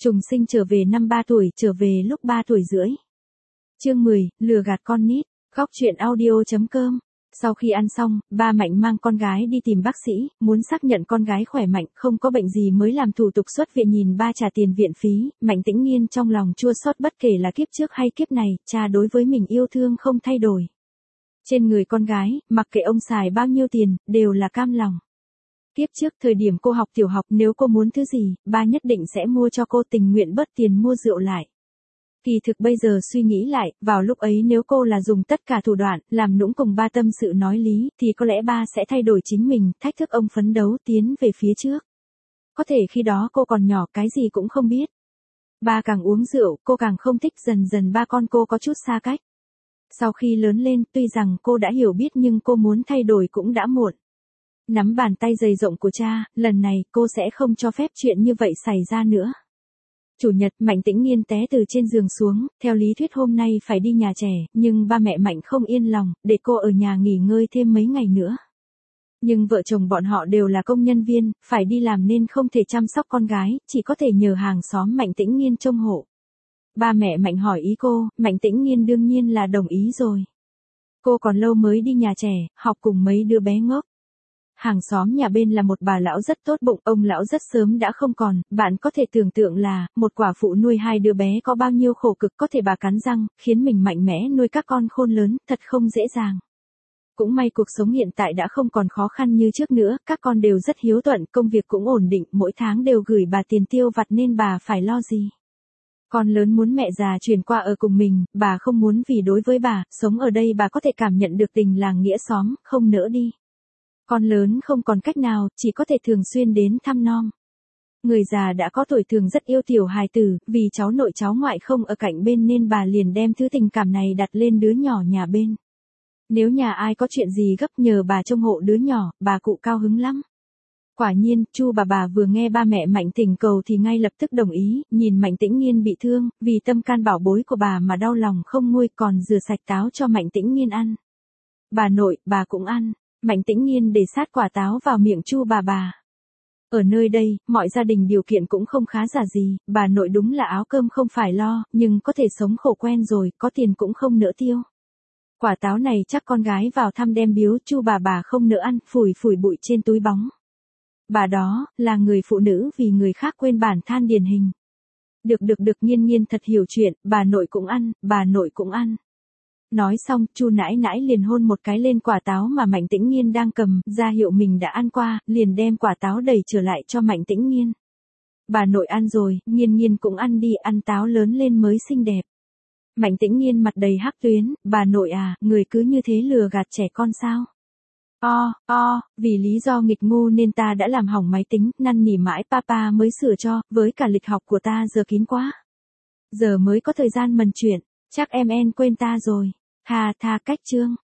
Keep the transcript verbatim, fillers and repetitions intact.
Trùng sinh trở về năm ba tuổi, trở về lúc ba tuổi rưỡi. Chương mười, lừa gạt con nít, góc truyện audio.com. Sau khi ăn xong, ba Mạnh mang con gái đi tìm bác sĩ, muốn xác nhận con gái khỏe mạnh, không có bệnh gì mới làm thủ tục xuất viện. Nhìn ba trả tiền viện phí, Mạnh Tĩnh Nghiên trong lòng chua xót, bất kể là kiếp trước hay kiếp này, cha đối với mình yêu thương không thay đổi. Trên người con gái, mặc kệ ông xài bao nhiêu tiền, đều là cam lòng. Kiếp trước thời điểm cô học tiểu học, nếu cô muốn thứ gì, ba nhất định sẽ mua cho cô, tình nguyện bớt tiền mua rượu lại. Kỳ thực bây giờ suy nghĩ lại, vào lúc ấy nếu cô là dùng tất cả thủ đoạn, làm nũng cùng ba tâm sự nói lý, thì có lẽ ba sẽ thay đổi chính mình, thách thức ông phấn đấu tiến về phía trước. Có thể khi đó cô còn nhỏ, cái gì cũng không biết. Ba càng uống rượu, cô càng không thích, dần dần ba con cô có chút xa cách. Sau khi lớn lên, tuy rằng cô đã hiểu biết nhưng cô muốn thay đổi cũng đã muộn. Nắm bàn tay dày rộng của cha, lần này cô sẽ không cho phép chuyện như vậy xảy ra nữa. Chủ nhật, Mạnh Tĩnh Nghiên té từ trên giường xuống, theo lý thuyết hôm nay phải đi nhà trẻ, nhưng ba mẹ Mạnh không yên lòng, để cô ở nhà nghỉ ngơi thêm mấy ngày nữa. Nhưng vợ chồng bọn họ đều là công nhân viên, phải đi làm nên không thể chăm sóc con gái, chỉ có thể nhờ hàng xóm Mạnh Tĩnh Nghiên trông hộ. Ba mẹ Mạnh hỏi ý cô, Mạnh Tĩnh Nghiên đương nhiên là đồng ý rồi. Cô còn lâu mới đi nhà trẻ, học cùng mấy đứa bé ngốc. Hàng xóm nhà bên là một bà lão rất tốt bụng, ông lão rất sớm đã không còn, bạn có thể tưởng tượng là, một quả phụ nuôi hai đứa bé có bao nhiêu khổ cực, có thể bà cắn răng, khiến mình mạnh mẽ nuôi các con khôn lớn, thật không dễ dàng. Cũng may cuộc sống hiện tại đã không còn khó khăn như trước nữa, các con đều rất hiếu thuận, công việc cũng ổn định, mỗi tháng đều gửi bà tiền tiêu vặt nên bà phải lo gì. Con lớn muốn mẹ già chuyển qua ở cùng mình, bà không muốn vì đối với bà, sống ở đây bà có thể cảm nhận được tình làng nghĩa xóm, không nỡ đi. Con lớn không còn cách nào, chỉ có thể thường xuyên đến thăm nom. Người già đã có tuổi thường rất yêu tiểu hài tử, vì cháu nội cháu ngoại không ở cạnh bên nên bà liền đem thứ tình cảm này đặt lên đứa nhỏ nhà bên. Nếu nhà ai có chuyện gì gấp nhờ bà trông hộ đứa nhỏ, bà cụ cao hứng lắm. Quả nhiên, Chu bà bà vừa nghe ba mẹ Mạnh thỉnh cầu thì ngay lập tức đồng ý, nhìn Mạnh Tĩnh Nghiên bị thương, vì tâm can bảo bối của bà mà đau lòng không nguôi, còn rửa sạch táo cho Mạnh Tĩnh Nghiên ăn. Bà nội, bà cũng ăn. Mạnh Tĩnh Nghiên để sát quả táo vào miệng Chu bà bà. Ở nơi đây, mọi gia đình điều kiện cũng không khá giả gì, bà nội đúng là áo cơm không phải lo, nhưng có thể sống khổ quen rồi, có tiền cũng không nỡ tiêu. Quả táo này chắc con gái vào thăm đem biếu, Chu bà bà không nỡ ăn, phủi phủi bụi trên túi bóng. Bà đó, là người phụ nữ vì người khác quên bản than điển hình. Được được được, Nghiên Nghiên thật hiểu chuyện, bà nội cũng ăn, bà nội cũng ăn. Nói xong, Chu nãi nãi liền hôn một cái lên quả táo mà Mạnh Tĩnh Nghiên đang cầm, ra hiệu mình đã ăn qua, liền đem quả táo đẩy trở lại cho Mạnh Tĩnh Nghiên. Bà nội ăn rồi, Nghiên Nghiên cũng ăn đi, ăn táo lớn lên mới xinh đẹp. Mạnh Tĩnh Nghiên mặt đầy hắc tuyến, bà nội à, người cứ như thế lừa gạt trẻ con sao? O, o, vì lý do nghịch ngu nên ta đã làm hỏng máy tính, năn nỉ mãi papa mới sửa cho, với cả lịch học của ta giờ kín quá. Giờ mới có thời gian mần chuyện, chắc em en quên ta rồi. Tha tha cách chương.